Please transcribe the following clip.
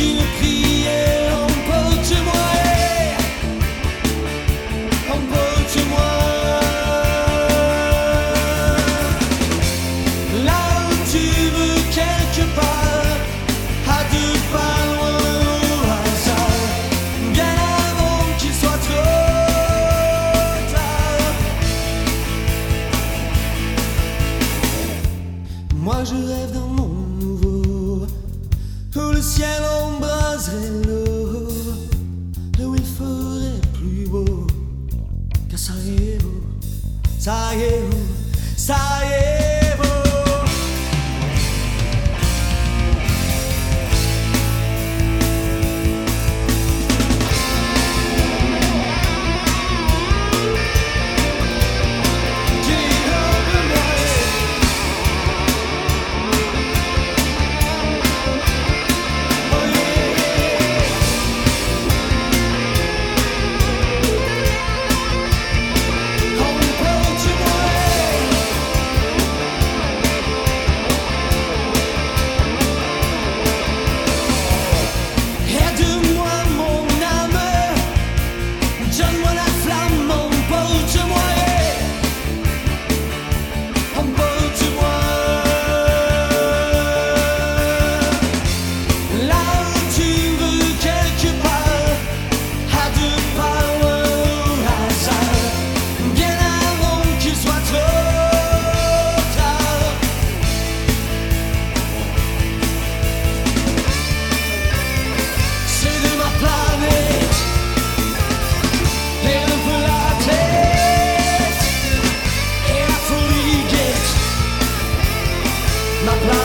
d'une prière, emporte-moi, emporte-moi. Là où tu veux, quelque part, à deux pas loin au hasard, bien avant qu'il soit trop tard. Moi je rêve d'un monde nouveau, où le ciel embraserait l'eau, là où il ferait plus beau qu'à Sarajevo, Sarajevo, Sarajevo. My